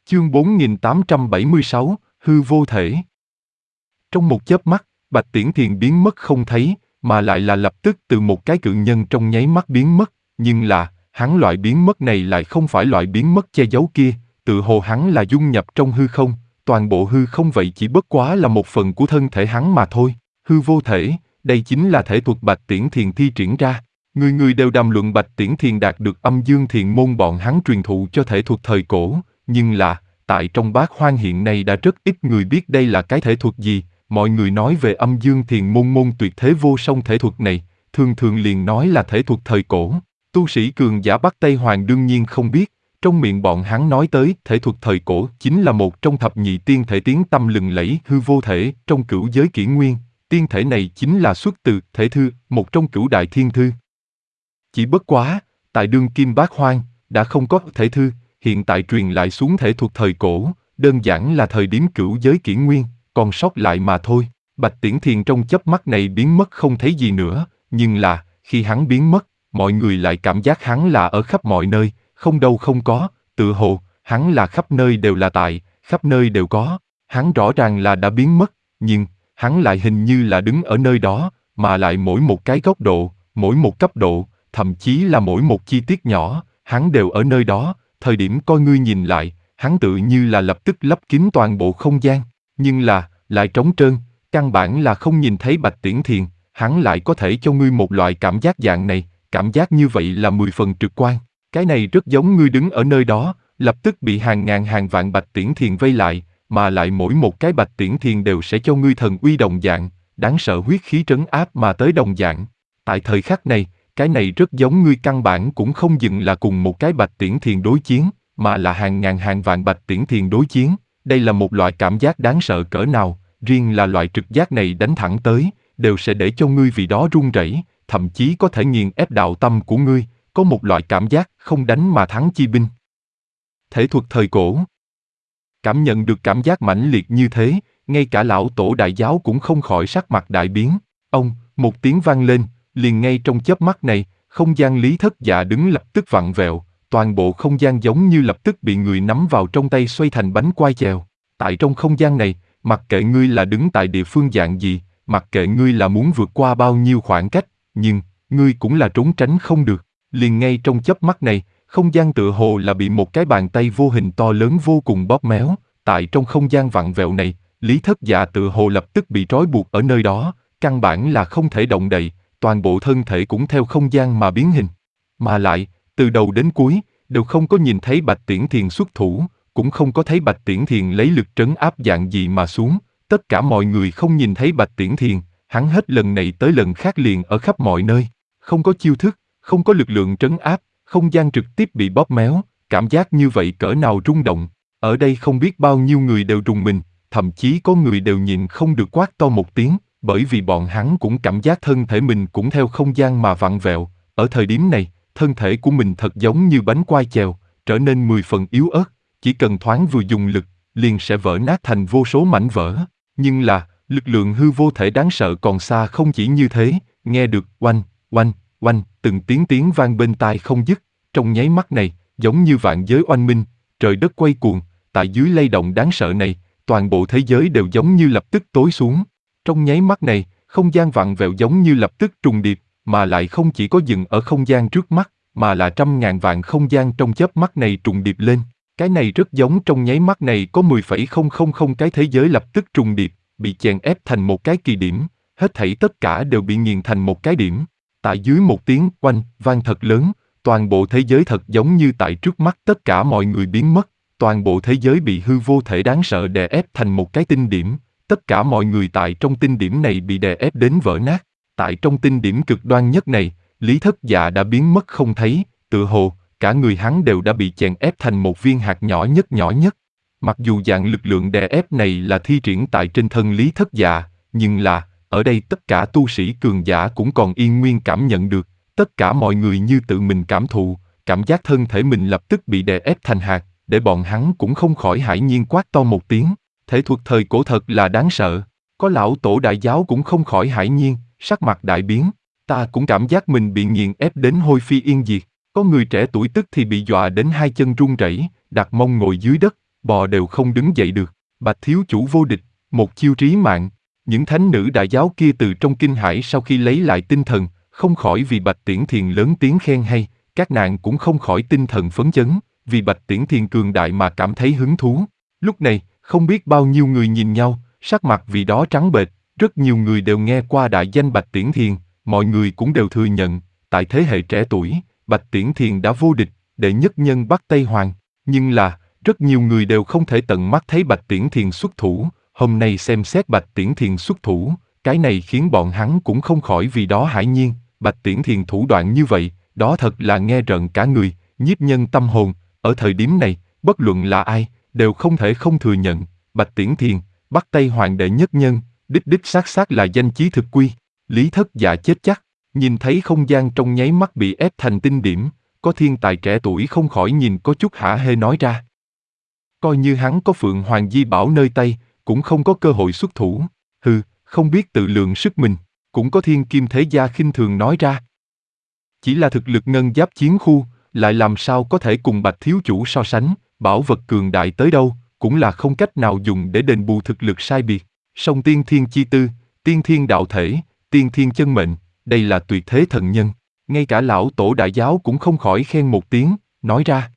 Chương 4876, hư vô thể. Trong một chớp mắt, Bạch Tiễn Thiền biến mất không thấy, mà lại là lập tức từ một cái cự nhân trong nháy mắt biến mất, nhưng là, hắn loại biến mất này lại không phải loại biến mất che giấu kia, tự hồ hắn là dung nhập trong hư không, toàn bộ hư không vậy chỉ bất quá là một phần của thân thể hắn mà thôi. Hư vô thể, đây chính là thể thuật Bạch Tiễn Thiền thi triển ra. Người người đều đàm luận Bạch Tiễn Thiền đạt được âm dương thiền môn bọn hắn truyền thụ cho thể thuật thời cổ, nhưng là, tại trong Bát Hoang hiện nay đã rất ít người biết đây là cái thể thuật gì. Mọi người nói về âm dương thiền môn tuyệt thế vô song thể thuật này, thường thường liền nói là thể thuật thời cổ. Tu sĩ cường giả Bắc Tây Hoàng đương nhiên không biết, trong miệng bọn hắn nói tới thể thuật thời cổ chính là một trong thập nhị tiên thể tiếng tăm lừng lẫy hư vô thể trong cửu giới kỷ nguyên. Tiên thể này chính là xuất từ thể thư, một trong cửu đại thiên thư. Chỉ bất quá, tại đương kim Bát Hoang, đã không có thể thư, hiện tại truyền lại xuống thể thuật thời cổ, đơn giản là thời điểm cửu giới kỷ nguyên, còn sót lại mà thôi. Bạch Tiễn Thiền trong chớp mắt này biến mất không thấy gì nữa, nhưng là, khi hắn biến mất, mọi người lại cảm giác hắn là ở khắp mọi nơi, không đâu không có, tự hồ, hắn là khắp nơi đều là tại, khắp nơi đều có. Hắn rõ ràng là đã biến mất, nhưng, hắn lại hình như là đứng ở nơi đó, mà lại mỗi một cái góc độ, mỗi một cấp độ, thậm chí là mỗi một chi tiết nhỏ, hắn đều ở nơi đó. Thời điểm coi ngươi nhìn lại, hắn tự như là lập tức lấp kín toàn bộ không gian, nhưng là, lại trống trơn, căn bản là không nhìn thấy Bạch Tiễn Thiền, hắn lại có thể cho ngươi một loại cảm giác dạng này, cảm giác như vậy là 10 phần trực quan. Cái này rất giống ngươi đứng ở nơi đó, lập tức bị hàng ngàn hàng vạn Bạch Tiễn Thiền vây lại, mà lại mỗi một cái Bạch Tiễn Thiền đều sẽ cho ngươi thần uy đồng dạng, đáng sợ huyết khí trấn áp mà tới đồng dạng. Tại thời khắc này, cái này rất giống ngươi căn bản cũng không dừng là cùng một cái Bạch Tiễn Thiền đối chiến, mà là hàng ngàn hàng vạn Bạch Tiễn Thiền đối chiến. Đây là một loại cảm giác đáng sợ cỡ nào, riêng là loại trực giác này đánh thẳng tới, đều sẽ để cho ngươi vì đó run rẩy, thậm chí có thể nghiền ép đạo tâm của ngươi, có một loại cảm giác không đánh mà thắng chi binh. Thể thuật thời cổ. Cảm nhận được cảm giác mãnh liệt như thế, ngay cả lão tổ đại giáo cũng không khỏi sắc mặt đại biến. Ông, một tiếng vang lên, liền ngay trong chớp mắt này, không gian Lý Thất Dạ đứng lập tức vặn vẹo, toàn bộ không gian giống như lập tức bị người nắm vào trong tay xoay thành bánh quai chèo. Tại trong không gian này, mặc kệ ngươi là đứng tại địa phương dạng gì, mặc kệ ngươi là muốn vượt qua bao nhiêu khoảng cách, nhưng, ngươi cũng là trốn tránh không được. Liền ngay trong chớp mắt này, không gian tựa hồ là bị một cái bàn tay vô hình to lớn vô cùng bóp méo. Tại trong không gian vặn vẹo này, Lý Thất Dạ tựa hồ lập tức bị trói buộc ở nơi đó, căn bản là không thể động đậy, toàn bộ thân thể cũng theo không gian mà biến hình. Mà lại, từ đầu đến cuối, đều không có nhìn thấy Bạch Tiễn Thiền xuất thủ, cũng không có thấy Bạch Tiễn Thiền lấy lực trấn áp dạng gì mà xuống. Tất cả mọi người không nhìn thấy Bạch Tiễn Thiền, hắn hết lần này tới lần khác liền ở khắp mọi nơi. Không có chiêu thức, không có lực lượng trấn áp, không gian trực tiếp bị bóp méo, cảm giác như vậy cỡ nào rung động. Ở đây không biết bao nhiêu người đều rùng mình, thậm chí có người đều nhịn không được quát to một tiếng, bởi vì bọn hắn cũng cảm giác thân thể mình cũng theo không gian mà vặn vẹo. Ở thời điểm này, thân thể của mình thật giống như bánh quai chèo, trở nên 10 phần yếu ớt, chỉ cần thoáng vừa dùng lực, liền sẽ vỡ nát thành vô số mảnh vỡ. Nhưng là, lực lượng hư vô thể đáng sợ còn xa không chỉ như thế, nghe được oanh, oanh, oanh, từng tiếng vang bên tai không dứt, trong nháy mắt này, giống như vạn giới oanh minh, trời đất quay cuồng, tại dưới lay động đáng sợ này, toàn bộ thế giới đều giống như lập tức tối xuống. Trong nháy mắt này, không gian vặn vẹo giống như lập tức trùng điệp, mà lại không chỉ có dừng ở không gian trước mắt, mà là trăm ngàn vạn không gian trong chớp mắt này trùng điệp lên. Cái này rất giống trong nháy mắt này có 10,000 cái thế giới lập tức trùng điệp, bị chèn ép thành một cái kỳ điểm, hết thảy tất cả đều bị nghiền thành một cái điểm. Tại dưới một tiếng oanh vang thật lớn, toàn bộ thế giới thật giống như tại trước mắt tất cả mọi người biến mất, toàn bộ thế giới bị hư vô thể đáng sợ đè ép thành một cái tinh điểm, tất cả mọi người tại trong tinh điểm này bị đè ép đến vỡ nát. Tại trong tinh điểm cực đoan nhất này, Lý Thất Dạ đã biến mất không thấy, tựa hồ, cả người hắn đều đã bị chèn ép thành một viên hạt nhỏ nhất. Mặc dù dạng lực lượng đè ép này là thi triển tại trên thân Lý Thất Dạ, nhưng là, ở đây tất cả tu sĩ cường giả cũng còn yên nguyên cảm nhận được, tất cả mọi người như tự mình cảm thụ, cảm giác thân thể mình lập tức bị đè ép thành hạt, để bọn hắn cũng không khỏi hãi nhiên quát to một tiếng. Thể thuật thời cổ thật là đáng sợ, có lão tổ đại giáo cũng không khỏi hãi nhiên, sắc mặt đại biến, ta cũng cảm giác mình bị nghiền ép đến hôi phi yên diệt. Có người trẻ tuổi tức thì bị dọa đến hai chân run rẩy, đặt mông ngồi dưới đất, bò đều không đứng dậy được. Bạch thiếu chủ vô địch, một chiêu trí mạng. Những thánh nữ đại giáo kia từ trong kinh hãi sau khi lấy lại tinh thần, không khỏi vì Bạch Tiễn Thiền lớn tiếng khen hay, các nàng cũng không khỏi tinh thần phấn chấn, vì Bạch Tiễn Thiền cường đại mà cảm thấy hứng thú. Lúc này, không biết bao nhiêu người nhìn nhau, sắc mặt vì đó trắng bệch, rất nhiều người đều nghe qua đại danh Bạch Tiễn Thiền, mọi người cũng đều thừa nhận, tại thế hệ trẻ tuổi, Bạch Tiễn Thiền đã vô địch, đệ nhất nhân Bắc Tây Hoàng. Nhưng là, rất nhiều người đều không thể tận mắt thấy Bạch Tiễn Thiền xuất thủ, hôm nay xem xét Bạch Tiễn Thiền xuất thủ, cái này khiến bọn hắn cũng không khỏi vì đó hãi nhiên, Bạch Tiễn Thiền thủ đoạn như vậy, đó thật là nghe rợn cả người, nhiếp nhân tâm hồn, ở thời điểm này, bất luận là ai, đều không thể không thừa nhận, Bạch Tiễn Thiền, Bắc Tây Hoàng đệ nhất nhân, đích đích xác xác là danh chí thực quy. Lý Thất Dạ chết chắc, nhìn thấy không gian trong nháy mắt bị ép thành tinh điểm, có thiên tài trẻ tuổi không khỏi nhìn có chút hả hê nói ra. Coi như hắn có Phượng Hoàng Di Bảo nơi tay, cũng không có cơ hội xuất thủ. Hừ, không biết tự lượng sức mình, cũng có thiên kim thế gia khinh thường nói ra. Chỉ là thực lực ngân giáp chiến khu, lại làm sao có thể cùng Bạch thiếu chủ so sánh, bảo vật cường đại tới đâu, cũng là không cách nào dùng để đền bù thực lực sai biệt. Song tiên thiên chi tư, tiên thiên đạo thể, tiên thiên chân mệnh, đây là tuyệt thế thần nhân. Ngay cả lão tổ đại giáo cũng không khỏi khen một tiếng, nói ra.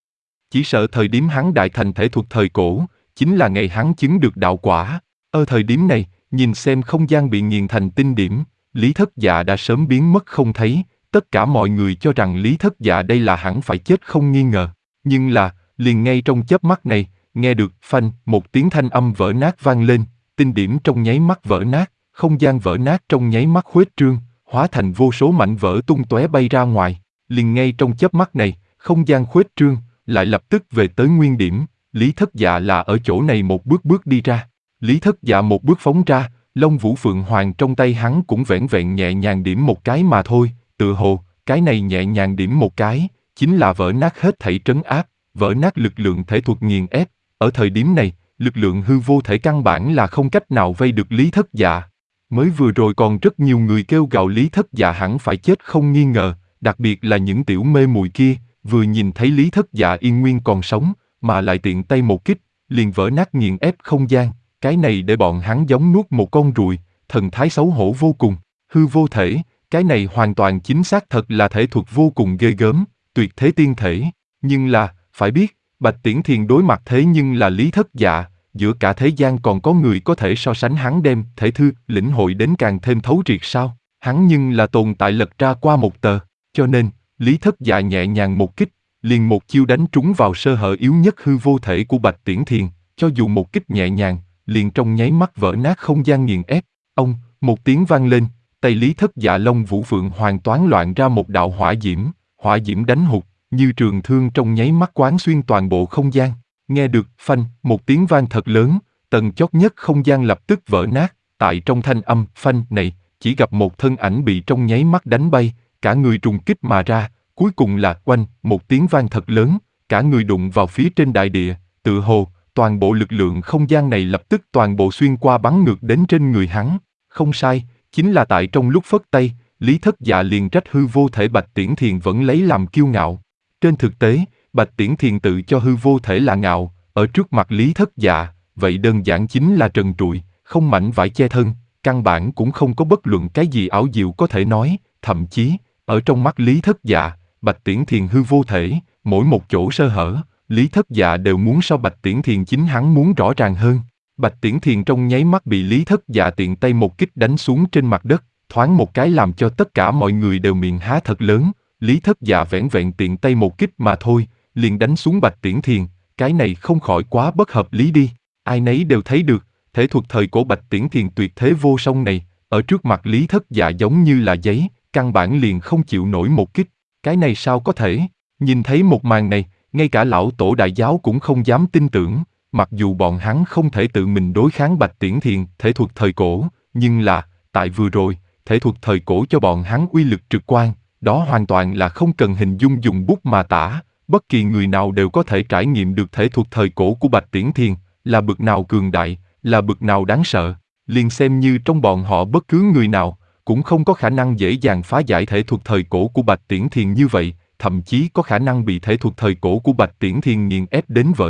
Chỉ sợ thời điểm hắn đại thành thể thuật thời cổ, chính là ngày hắn chứng được đạo quả. Ở thời điểm này, nhìn xem không gian bị nghiền thành tinh điểm, Lý Thất Dạ đã sớm biến mất không thấy, tất cả mọi người cho rằng Lý Thất Dạ đây là hẳn phải chết không nghi ngờ. Nhưng là, liền ngay trong chớp mắt này, nghe được phanh, một tiếng thanh âm vỡ nát vang lên, tinh điểm trong nháy mắt vỡ nát, không gian vỡ nát trong nháy mắt khuếch trương, hóa thành vô số mảnh vỡ tung tóe bay ra ngoài. Liền ngay trong chớp mắt này, không gian khuếch trương, lại lập tức về tới nguyên điểm, Lý Thất Dạ là ở chỗ này một bước bước đi ra. Lý Thất Dạ một bước phóng ra, Long Vũ Phượng Hoàng trong tay hắn cũng vẻn vẹn nhẹ nhàng điểm một cái mà thôi, tự hồ, cái này nhẹ nhàng điểm một cái, chính là vỡ nát hết thảy trấn áp, vỡ nát lực lượng thể thuật nghiền ép. Ở thời điểm này, lực lượng hư vô thể căn bản là không cách nào vây được Lý Thất Dạ. Mới vừa rồi còn rất nhiều người kêu gào Lý Thất Dạ hẳn phải chết không nghi ngờ, đặc biệt là những tiểu mê mùi kia, vừa nhìn thấy Lý Thất Dạ yên nguyên còn sống, mà lại tiện tay một kích, liền vỡ nát nghiền ép không gian, cái này để bọn hắn giống nuốt một con ruồi, thần thái xấu hổ vô cùng, hư vô thể, cái này hoàn toàn chính xác thật là thể thuật vô cùng ghê gớm, tuyệt thế tiên thể, nhưng là, phải biết, Bạch Tiễn Thiền đối mặt thế nhưng là Lý Thất Dạ, giữa cả thế gian còn có người có thể so sánh hắn đem thể thư, lĩnh hội đến càng thêm thấu triệt sao, hắn nhưng là tồn tại lật ra qua một tờ, cho nên, Lý Thất Dạ nhẹ nhàng một kích, liền một chiêu đánh trúng vào sơ hở yếu nhất hư vô thể của Bạch Tiễn Thiền, cho dù một kích nhẹ nhàng, liền trong nháy mắt vỡ nát không gian nghiền ép. Ông, một tiếng vang lên, tay Lý Thất Dạ Long Vũ Phượng hoàn toán loạn ra một đạo hỏa diễm đánh hụt, như trường thương trong nháy mắt quán xuyên toàn bộ không gian. Nghe được phanh, một tiếng vang thật lớn, tầng chót nhất không gian lập tức vỡ nát, tại trong thanh âm phanh này, chỉ gặp một thân ảnh bị trong nháy mắt đánh bay, cả người trùng kích mà ra, cuối cùng là oanh, một tiếng vang thật lớn, cả người đụng vào phía trên đại địa, tự hồ, toàn bộ lực lượng không gian này lập tức toàn bộ xuyên qua bắn ngược đến trên người hắn. Không sai, chính là tại trong lúc phất tay, Lý Thất Dạ liền trách hư vô thể Bạch Tiễn Thiền vẫn lấy làm kiêu ngạo. Trên thực tế, Bạch Tiễn Thiền tự cho hư vô thể là ngạo, ở trước mặt Lý Thất Dạ, vậy đơn giản chính là trần trụi, không mảnh vải che thân, căn bản cũng không có bất luận cái gì ảo diệu có thể nói, thậm chí, ở trong mắt Lý Thất Dạ, Bạch Tiễn Thiền hư vô thể, mỗi một chỗ sơ hở, Lý Thất Dạ đều muốn so Bạch Tiễn Thiền chính hắn muốn rõ ràng hơn. Bạch Tiễn Thiền trong nháy mắt bị Lý Thất Dạ tiện tay một kích đánh xuống trên mặt đất, thoáng một cái làm cho tất cả mọi người đều miệng há thật lớn. Lý Thất Dạ vẻn vẹn tiện tay một kích mà thôi, liền đánh xuống Bạch Tiễn Thiền, cái này không khỏi quá bất hợp lý đi. Ai nấy đều thấy được, thể thuật thời cổ Bạch Tiễn Thiền tuyệt thế vô song này, ở trước mặt Lý Thất Dạ giống như là giấy, căn bản liền không chịu nổi một kích. Cái này sao có thể? Nhìn thấy một màn này, ngay cả lão tổ đại giáo cũng không dám tin tưởng, mặc dù bọn hắn không thể tự mình đối kháng Bạch Tiễn Thiền thể thuật thời cổ, nhưng là, tại vừa rồi, thể thuật thời cổ cho bọn hắn uy lực trực quan, đó hoàn toàn là không cần hình dung dùng bút mà tả, bất kỳ người nào đều có thể trải nghiệm được thể thuật thời cổ của Bạch Tiễn Thiền, là bực nào cường đại, là bực nào đáng sợ, liền xem như trong bọn họ bất cứ người nào, cũng không có khả năng dễ dàng phá giải thể thuật thời cổ của Bạch Tiễn Thiền như vậy, thậm chí có khả năng bị thể thuật thời cổ của Bạch Tiễn Thiền nghiền ép đến vỡ nát.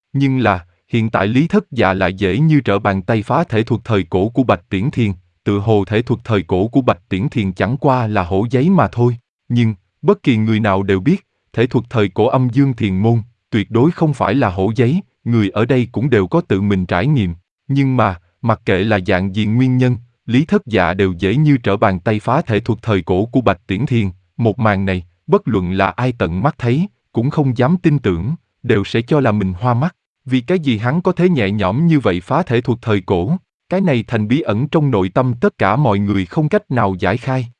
Nhưng là, hiện tại Lý Thất Dạ lại dễ như trở bàn tay phá thể thuật thời cổ của Bạch Tiễn Thiền, tự hồ thể thuật thời cổ của Bạch Tiễn Thiền chẳng qua là hổ giấy mà thôi. Nhưng, bất kỳ người nào đều biết, thể thuật thời cổ âm dương thiền môn, tuyệt đối không phải là hổ giấy, người ở đây cũng đều có tự mình trải nghiệm. Nhưng mà, mặc kệ là dạng gì nguyên nhân, Lý Thất Dạ đều dễ như trở bàn tay phá thể thuật thời cổ của Bạch Tiễn Thiền. Một màn này, bất luận là ai tận mắt thấy, cũng không dám tin tưởng, đều sẽ cho là mình hoa mắt. Vì cái gì hắn có thể nhẹ nhõm như vậy phá thể thuật thời cổ? Cái này thành bí ẩn trong nội tâm tất cả mọi người không cách nào giải khai.